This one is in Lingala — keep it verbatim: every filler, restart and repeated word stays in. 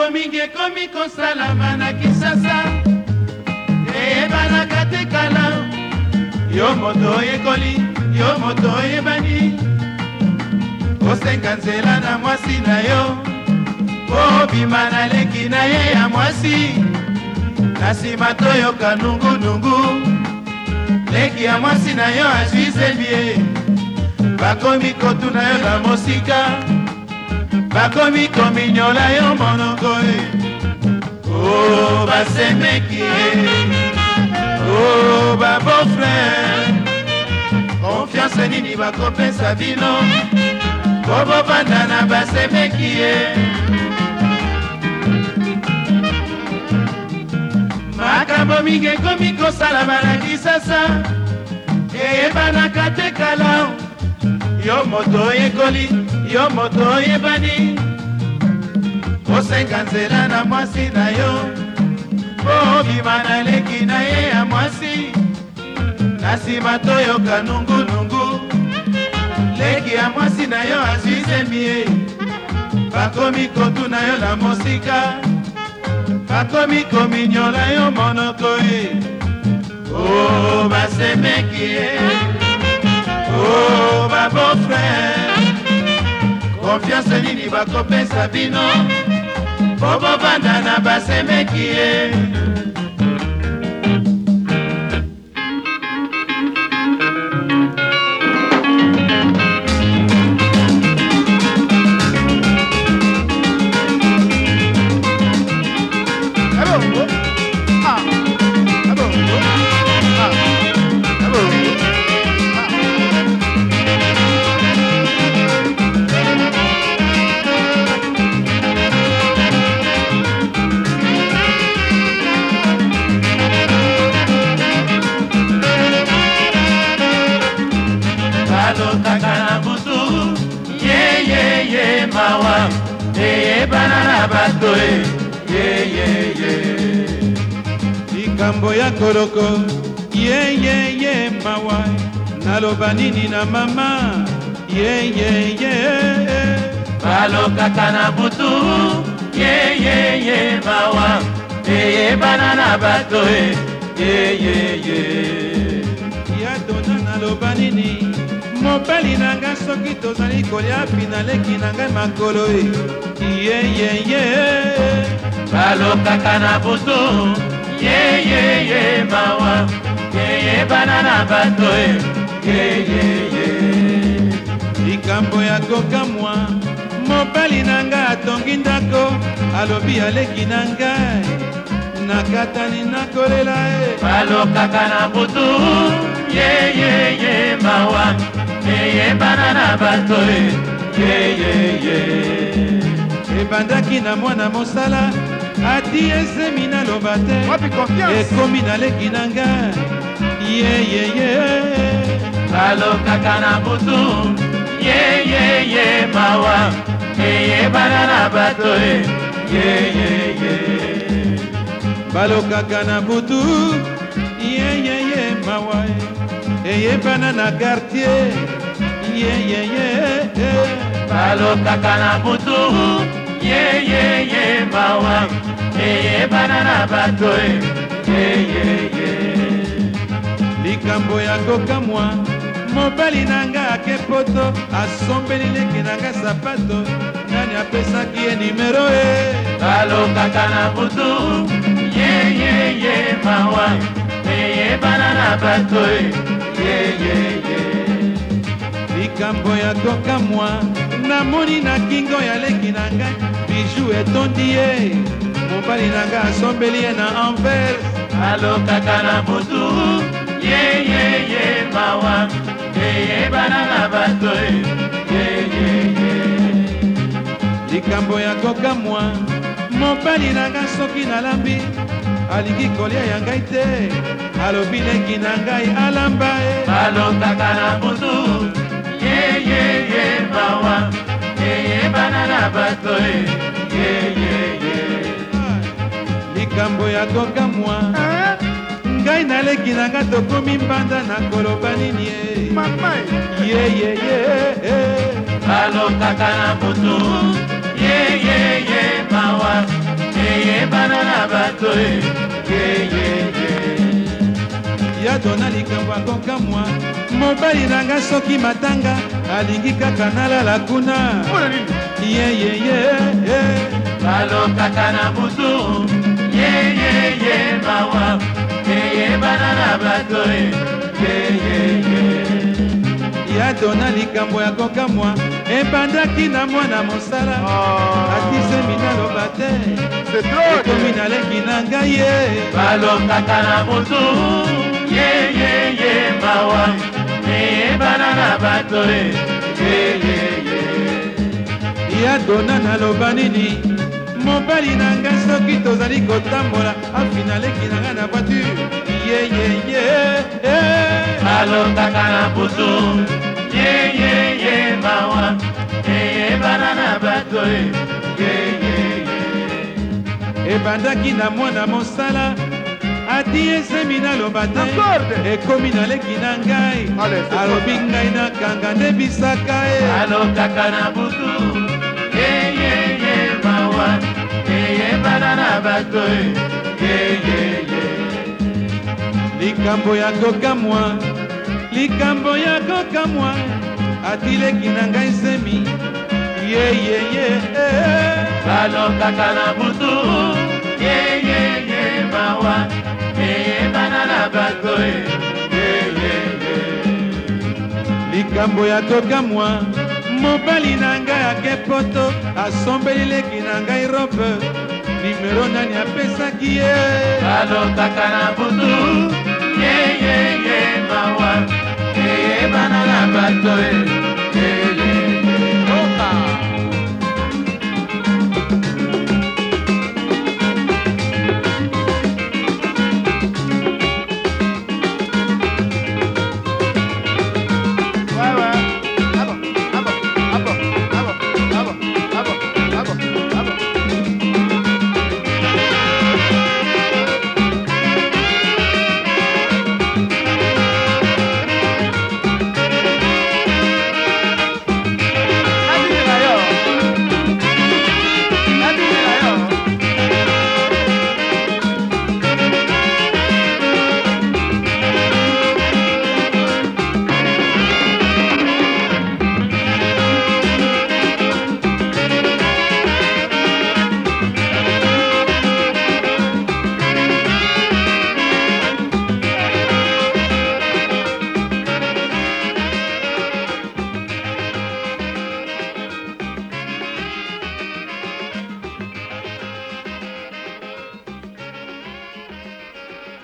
makambo mingi ekomi kosalama na Kinshasa, eyebanaka te kala. Yo moto oyekoli, yo moto oyebani, osenga nzela na mwasi na yo, obima na leki na ye ya mwasi, na nsima toyoka nungunungu, leki ya mwasi na yo azwi sebie. Bakomi kotuna yo na mosika, bakomi kominyola yo monoko e. Oh basemeki e, oh ba beau frère, confiance nini bakopesa bino, bobo bandana basemeki e. Makambo mingi ekomi kosalama na Kinshasa, eyebanaka te kala. Yo moto oyekoli, yo moto oyebani, osenga nzela na mwasi na yo, obima na leki na ye ya mwasi, na nsima toyoka nungunungu, leki ya mwasi na yo azwi zemie. Bakomi kotuna yo na mosika, bakomi kominyola yo monoko e. Oh basemeki e, oh ba beau frère, confiance nini bakopesa bino, bobo bandana basemeki e. Balokaka butu, ye ye ye mawa, ye banana bato e, ye ye ye. Likambo ya koloko, ye ye ye mawa, naloba nini na mama, ye ye ye. Balokaka butu, ye ye ye mawa, ye banana bato e, ye ye ye. Ya dona naloba nini, mobali nanga soki tozali kolia pina leki nanga makolo e. Ye ye ye. Balokaka na butu, ye ye ye mawa, ye ye banana bato e, ye ye ye. Likambo ya kokamwa, mobali nanga atongi ndako, alobi aleki nanga, nakatani nakolela e. Balokaka na butu, ye ye ye mawa, ye ye banana bato e, ye ye ye. Ebandaki na mwana mosala, ati esemi naloba te, ekomi naleki nanga, ye ye ye. Balokaka na butu, ye ye ye mawa, ye ye banana bato e, ye ye ye. Balokaka na butu, ye ye ye mawa, eye banana quartier, ye ye ye. Balokaka na butu, ye ye ye mawa, ye ye banana bato e, ye ye ye. Likambo ya kokamwa, mobali nanga akepoto, asombeli leki nanga sapato, nani apesaki ye numero e. Balokaka na butu, ye ye ye mawa, ye ye banana bato e, ye ye ye. Likambo ya kokamwa, namoni na kingo ya leki nanga, bijou etondi ye, mobali nanga asombeli ye na Anvers. Balokaka na butu, ye ye ye mawa, ye ye banana bato e, ye ye ye. Likambo ya kokamwa, mobali nanga soki nalambi, alingi kolia ya ngai te, alobi leki na ngai alamba e. Balokaka na butu, ye ye ye mawa, ye ye banana bato e, ye ye ye. Likambo ya kokamwa, ngai naleki na nga tokomi mbanda na koloba nini e. Ye ye ye. Balokaka na butu, ye ye ye mawa, bato yeyeye ya dona likambo akokamwa mobali nanga soki matanga alingi kaka nalala kuna yeyeye balokaka na butu yeyeye mawa eyebana na bato yeyeye ya dona likambo ya kokamwa ebandaki na mwana mosala atisemi naloba te ekomi naleki na ngai ye balokaka na butu yeyeye mawa eyebana na bato yeyeye ya dona naloba nini mobali na ngai soki tozali kotambola afinaleki na ngai na voiture yeyeye balokaka na butu yeyeye mawa eyebana na bato yeyeye ebandaki na mwana mosala ati esemi naloba te ekomi naleki na ngai alobi ngai nakanga nde bisaka e balokaka na butu yeyeye mawa eyebana na bato yeyeye likambo ya kokamwa likambo ya kokamwa atileki na ngai semi yeyeye balokaka na butu yeyeye mawa eyebana na bato yeyeye likambo ya kokamwa mobali na ngai akepoto asombeli leki na ngai robe nimero nani apesaki ye balokaka na butu yeyeye mawa eyebana na bato